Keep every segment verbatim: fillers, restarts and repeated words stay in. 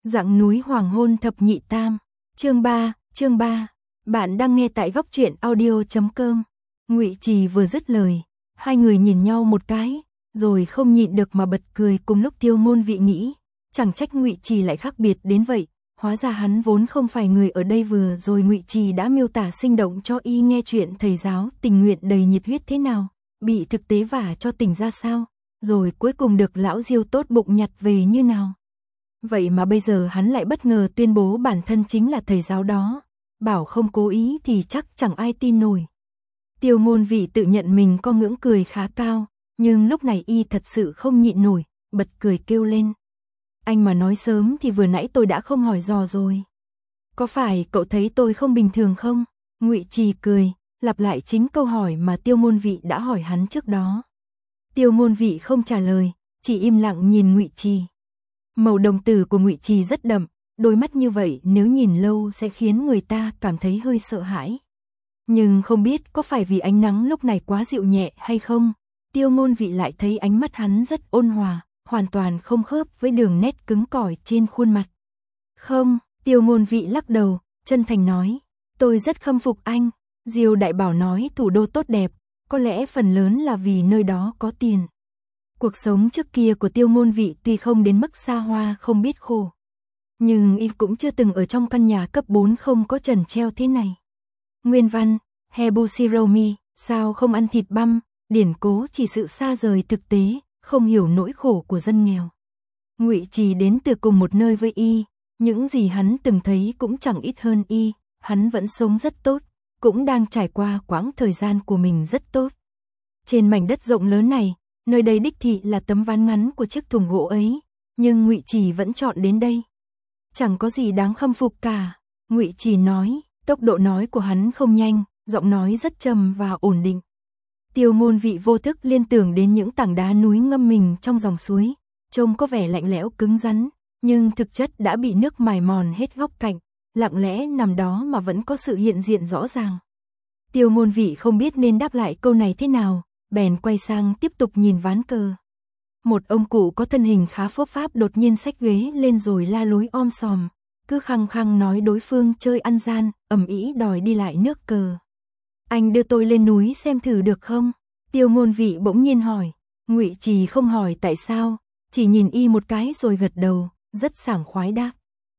Dặng núi hoàng hôn thập nhị tam. Chương ba, chương ba. Bạn đang nghe tại góc truyện audio chấm com. Ngụy Trì vừa dứt lời, hai người nhìn nhau một cái, rồi không nhịn được mà bật cười. Cùng lúc Tiêu Môn Vị nghĩ, chẳng trách Ngụy Trì lại khác biệt đến vậy, hóa ra hắn vốn không phải người ở đây. Vừa rồi Ngụy Trì đã miêu tả sinh động cho y nghe chuyện thầy giáo tình nguyện đầy nhiệt huyết thế nào, bị thực tế vả cho tỉnh ra sao, rồi cuối cùng được lão Diêu tốt bụng nhặt về như nào. Vậy mà bây giờ hắn lại bất ngờ tuyên bố bản thân chính là thầy giáo đó, bảo không cố ý thì chắc chẳng ai tin nổi. Tiêu Môn Vị tự nhận mình có ngưỡng cười khá cao, nhưng lúc này y thật sự không nhịn nổi, bật cười kêu lên. Anh mà nói sớm thì vừa nãy tôi đã không hỏi dò rồi. Có phải cậu thấy tôi không bình thường không? Ngụy Trì cười, lặp lại chính câu hỏi mà Tiêu Môn Vị đã hỏi hắn trước đó. Tiêu Môn Vị không trả lời, chỉ im lặng nhìn Ngụy Trì. Màu đồng tử của Ngụy Trì rất đậm, đôi mắt như vậy nếu nhìn lâu sẽ khiến người ta cảm thấy hơi sợ hãi. Nhưng không biết có phải vì ánh nắng lúc này quá dịu nhẹ hay không, Tiêu Môn Vị lại thấy ánh mắt hắn rất ôn hòa, hoàn toàn không khớp với đường nét cứng cỏi trên khuôn mặt. Không, Tiêu Môn Vị lắc đầu, chân thành nói, tôi rất khâm phục anh. Diêu Đại Bảo nói thủ đô tốt đẹp, có lẽ phần lớn là vì nơi đó có tiền. Cuộc sống trước kia của Tiêu Môn Vị tuy không đến mức xa hoa không biết khổ, nhưng y cũng chưa từng ở trong căn nhà cấp bốn không có trần treo thế này. Nguyên văn, Hebusiromi, sao không ăn thịt băm, điển cố chỉ sự xa rời thực tế, không hiểu nỗi khổ của dân nghèo. Ngụy Trì đến từ cùng một nơi với y, những gì hắn từng thấy cũng chẳng ít hơn y, hắn vẫn sống rất tốt, cũng đang trải qua quãng thời gian của mình rất tốt. Trên mảnh đất rộng lớn này, nơi đây đích thị là tấm ván ngắn của chiếc thùng gỗ ấy, nhưng Ngụy Trì vẫn chọn đến đây. Chẳng có gì đáng khâm phục cả, Ngụy Trì nói, tốc độ nói của hắn không nhanh, giọng nói rất trầm và ổn định. Tiêu Môn Vị vô thức liên tưởng đến những tảng đá núi ngâm mình trong dòng suối, trông có vẻ lạnh lẽo cứng rắn, nhưng thực chất đã bị nước mài mòn hết góc cạnh, lặng lẽ nằm đó mà vẫn có sự hiện diện rõ ràng. Tiêu Môn Vị không biết nên đáp lại câu này thế nào, bèn quay sang tiếp tục nhìn ván cờ. Một ông cụ có thân hình khá phốp pháp đột nhiên xách ghế lên rồi la lối om sòm, cứ khăng khăng nói đối phương chơi ăn gian, ầm ĩ đòi đi lại nước cờ. Anh đưa tôi lên núi xem thử được không? Tiêu Môn Vị bỗng nhiên hỏi. Ngụy Trì không hỏi tại sao, chỉ nhìn y một cái rồi gật đầu, rất sảng khoái đáp.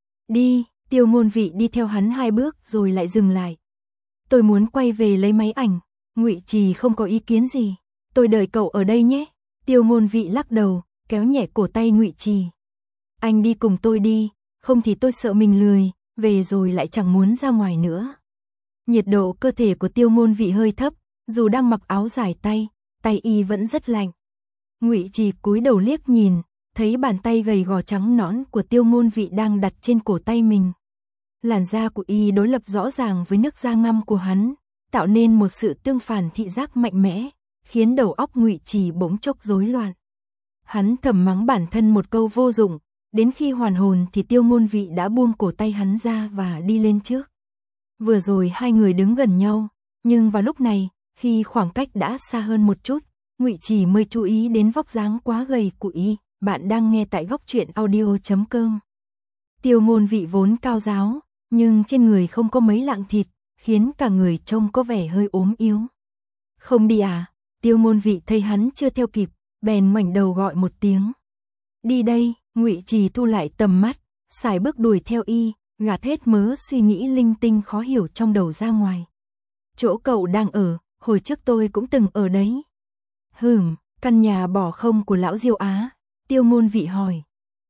Đi. Tiêu Môn Vị đi theo hắn hai bước rồi lại dừng lại. Tôi muốn quay về lấy máy ảnh. Ngụy Trì không có ý kiến gì. Tôi đợi cậu ở đây nhé. Tiêu Môn Vị lắc đầu, kéo nhẹ cổ tay Ngụy Trì. Anh đi cùng tôi đi, không thì tôi sợ mình lười, về rồi lại chẳng muốn ra ngoài nữa. Nhiệt độ cơ thể của Tiêu Môn Vị hơi thấp, dù đang mặc áo dài tay, tay y vẫn rất lạnh. Ngụy Trì cúi đầu liếc nhìn, thấy bàn tay gầy gò trắng nõn của Tiêu Môn Vị đang đặt trên cổ tay mình. Làn da của y đối lập rõ ràng với nước da ngăm của hắn, tạo nên một sự tương phản thị giác mạnh mẽ, khiến đầu óc Ngụy Trì bỗng chốc rối loạn. Hắn thầm mắng bản thân một câu vô dụng, đến khi hoàn hồn thì Tiêu Môn Vị đã buông cổ tay hắn ra và đi lên trước. Vừa rồi hai người đứng gần nhau, nhưng vào lúc này, khi khoảng cách đã xa hơn một chút, Ngụy Trì mới chú ý đến vóc dáng quá gầy của y. Bạn đang nghe tại góc truyện audio chấm com. Tiêu Môn Vị vốn cao ráo, nhưng trên người không có mấy lạng thịt, khiến cả người trông có vẻ hơi ốm yếu. Không đi à? Tiêu Môn Vị thấy hắn chưa theo kịp, bèn ngoảnh đầu gọi một tiếng. Đi đây. Ngụy Trì thu lại tầm mắt, sải bước đuổi theo y, gạt hết mớ suy nghĩ linh tinh khó hiểu trong đầu ra ngoài. Chỗ cậu đang ở, hồi trước tôi cũng từng ở đấy. Hừm, căn nhà bỏ không của lão Diêu Á? Tiêu Môn Vị hỏi.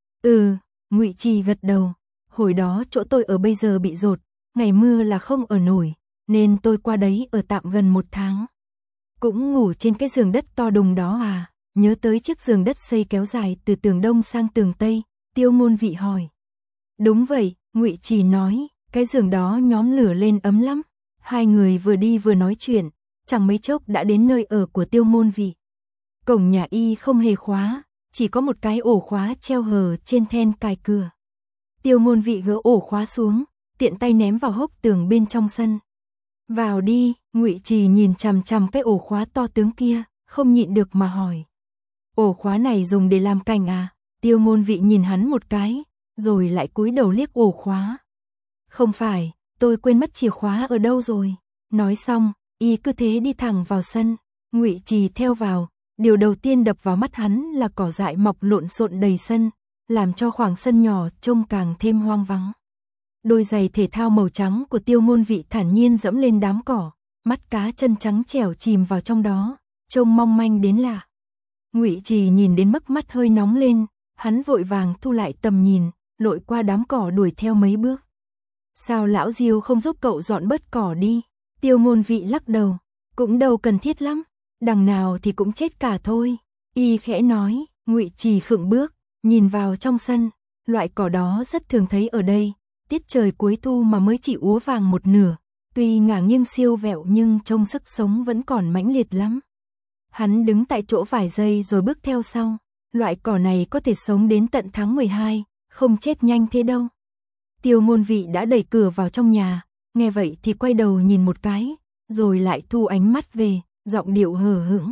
Ừ, Ngụy Trì gật đầu. Hồi đó chỗ tôi ở bây giờ bị dột, ngày mưa là không ở nổi, nên tôi qua đấy ở tạm gần một tháng. Cũng ngủ trên cái giường đất to đùng đó à? Nhớ tới chiếc giường đất xây kéo dài từ tường đông sang tường tây, Tiêu Môn Vị hỏi. Đúng vậy, Ngụy Trì nói, cái giường đó nhóm lửa lên ấm lắm. Hai người vừa đi vừa nói chuyện, chẳng mấy chốc đã đến nơi ở của Tiêu Môn Vị. Cổng nhà y không hề khóa, chỉ có một cái ổ khóa treo hờ trên then cài cửa. Tiêu Môn Vị gỡ ổ khóa xuống, tiện tay ném vào hốc tường bên trong sân. Vào đi. Ngụy Trì nhìn chằm chằm cái ổ khóa to tướng kia, không nhịn được mà hỏi. Ổ khóa này dùng để làm cảnh à? Tiêu Môn Vị nhìn hắn một cái, rồi lại cúi đầu liếc ổ khóa. Không phải, tôi quên mất chìa khóa ở đâu rồi. Nói xong, y cứ thế đi thẳng vào sân. Ngụy Trì theo vào, điều đầu tiên đập vào mắt hắn là cỏ dại mọc lộn xộn đầy sân, làm cho khoảng sân nhỏ trông càng thêm hoang vắng. Đôi giày thể thao màu trắng của Tiêu Ngôn Vị thản nhiên dẫm lên đám cỏ, mắt cá chân trắng trẻo chìm vào trong đó, trông mong manh đến lạ. Ngụy Trì nhìn đến mức mắt hơi nóng lên, hắn vội vàng thu lại tầm nhìn, lội qua đám cỏ đuổi theo mấy bước. Sao lão Diêu không giúp cậu dọn bớt cỏ đi? Tiêu Ngôn Vị lắc đầu, cũng đâu cần thiết lắm, đằng nào thì cũng chết cả thôi. Y khẽ nói. Ngụy Trì khựng bước, nhìn vào trong sân, loại cỏ đó rất thường thấy ở đây, tiết trời cuối thu mà mới chỉ úa vàng một nửa, tuy ngả nghiêng siêu vẹo nhưng trông sức sống vẫn còn mãnh liệt lắm. Hắn đứng tại chỗ vài giây rồi bước theo sau, loại cỏ này có thể sống đến tận tháng mười hai, không chết nhanh thế đâu. Tiêu Ngôn Vị đã đẩy cửa vào trong nhà, nghe vậy thì quay đầu nhìn một cái, rồi lại thu ánh mắt về, giọng điệu hờ hững.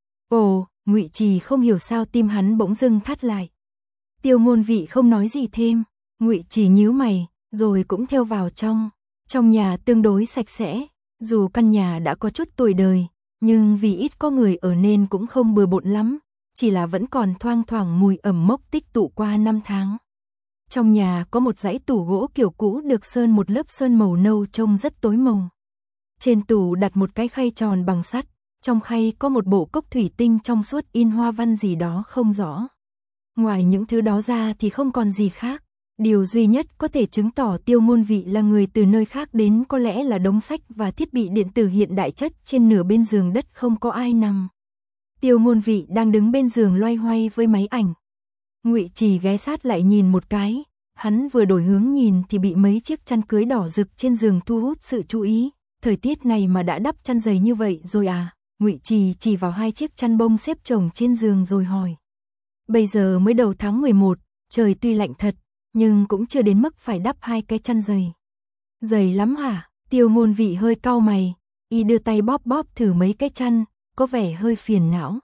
Ồ, Ngụy Trì không hiểu sao tim hắn bỗng dưng thắt lại. Tiêu Ngôn Vị không nói gì thêm, Ngụy Trì nhíu mày, rồi cũng theo vào trong. Trong nhà tương đối sạch sẽ, dù căn nhà đã có chút tuổi đời, nhưng vì ít có người ở nên cũng không bừa bộn lắm, chỉ là vẫn còn thoang thoảng mùi ẩm mốc tích tụ qua năm tháng. Trong nhà có một dãy tủ gỗ kiểu cũ được sơn một lớp sơn màu nâu trông rất tối màu. Trên tủ đặt một cái khay tròn bằng sắt, trong khay có một bộ cốc thủy tinh trong suốt in hoa văn gì đó không rõ. Ngoài những thứ đó ra thì không còn gì khác. Điều duy nhất có thể chứng tỏ Tiêu Ngôn Vị là người từ nơi khác đến có lẽ là đống sách và thiết bị điện tử hiện đại chất trên nửa bên giường đất không có ai nằm. Tiêu Ngôn Vị đang đứng bên giường loay hoay với máy ảnh. Ngụy Trì ghé sát lại nhìn một cái, hắn vừa đổi hướng nhìn thì bị mấy chiếc chăn cưới đỏ rực trên giường thu hút sự chú ý. Thời tiết này mà đã đắp chăn dày như vậy rồi à? Ngụy Trì chỉ vào hai chiếc chăn bông xếp chồng trên giường rồi hỏi. Bây giờ mới đầu tháng mười một, trời tuy lạnh thật, nhưng cũng chưa đến mức phải đắp hai cái chăn dày. Dày lắm hả? Tiêu Ngôn Vị hơi cau mày, y đưa tay bóp bóp thử mấy cái chăn, có vẻ hơi phiền não.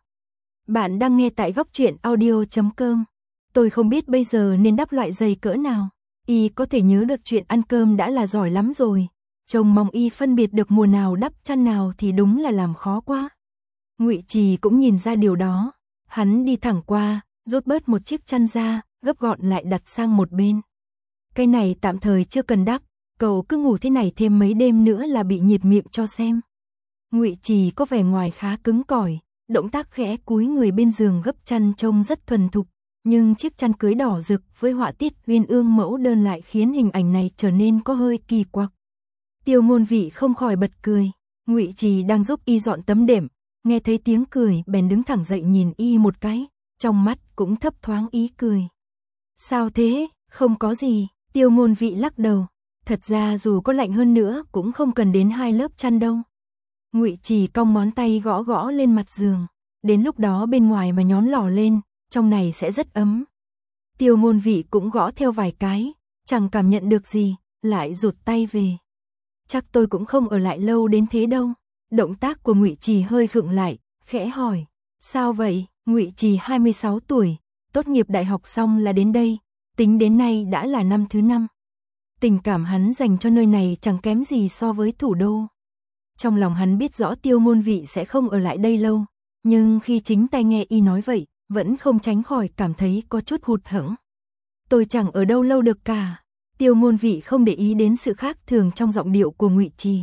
Bạn đang nghe tại góc truyện audio chấm com. Tôi không biết bây giờ nên đắp loại giày cỡ nào. Y có thể nhớ được chuyện ăn cơm đã là giỏi lắm rồi. Trông mong y phân biệt được mùa nào đắp chăn nào thì đúng là làm khó quá. Ngụy Trì cũng nhìn ra điều đó. Hắn đi thẳng qua, rút bớt một chiếc chăn ra, gấp gọn lại đặt sang một bên. Cái này tạm thời chưa cần đắp, cậu cứ ngủ thế này thêm mấy đêm nữa là bị nhiệt miệng cho xem. Ngụy Trì có vẻ ngoài khá cứng cỏi, động tác khẽ cúi người bên giường gấp chăn trông rất thuần thục, nhưng chiếc chăn cưới đỏ rực với họa tiết uyên ương mẫu đơn lại khiến hình ảnh này trở nên có hơi kỳ quặc. Tiêu Ngôn Vị không khỏi bật cười, Ngụy Trì đang giúp y dọn tấm đệm, nghe thấy tiếng cười bèn đứng thẳng dậy nhìn y một cái, trong mắt cũng thấp thoáng ý cười. Sao thế? Không có gì. Tiêu Ngôn Vị lắc đầu. Thật ra dù có lạnh hơn nữa cũng không cần đến hai lớp chăn đâu. Ngụy Trì cong ngón tay gõ gõ lên mặt giường. Đến lúc đó bên ngoài mà nhón lò lên, trong này sẽ rất ấm. Tiêu Ngôn Vị cũng gõ theo vài cái, chẳng cảm nhận được gì, lại rụt tay về. Chắc tôi cũng không ở lại lâu đến thế đâu. Động tác của Ngụy Trì hơi khựng lại, khẽ hỏi. Sao vậy? Ngụy Trì hai mươi sáu tuổi, tốt nghiệp đại học xong là đến đây, tính đến nay đã là năm thứ năm. Tình cảm hắn dành cho nơi này chẳng kém gì so với thủ đô. Trong lòng hắn biết rõ Tiêu Ngôn Vị sẽ không ở lại đây lâu, nhưng khi chính tay nghe y nói vậy, vẫn không tránh khỏi cảm thấy có chút hụt hẫng. Tôi chẳng ở đâu lâu được cả. Tiêu Ngôn Vị không để ý đến sự khác thường trong giọng điệu của Ngụy Trì.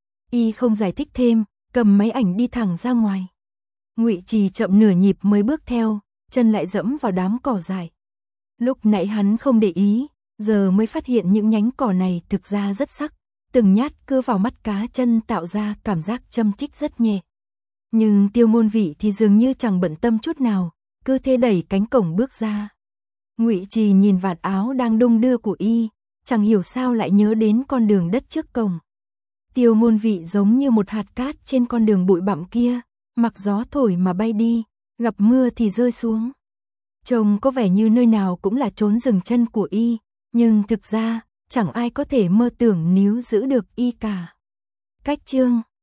Y không giải thích thêm, cầm máy ảnh đi thẳng ra ngoài. Ngụy Trì chậm nửa nhịp mới bước theo, chân lại dẫm vào đám cỏ dại. Lúc nãy hắn không để ý, giờ mới phát hiện những nhánh cỏ này thực ra rất sắc, từng nhát cưa vào mắt cá chân tạo ra cảm giác châm chích rất nhẹ. Nhưng Tiêu Ngôn Vị thì dường như chẳng bận tâm chút nào, cứ thế đẩy cánh cổng bước ra. Ngụy Trì nhìn vạt áo đang đung đưa của y, chẳng hiểu sao lại nhớ đến con đường đất trước cổng. Tiêu Ngôn Vị giống như một hạt cát trên con đường bụi bặm kia, mặc gió thổi mà bay đi, gặp mưa thì rơi xuống. Trông có vẻ như nơi nào cũng là chốn dừng chân của y, nhưng thực ra chẳng ai có thể mơ tưởng níu giữ được y cả. Cách chương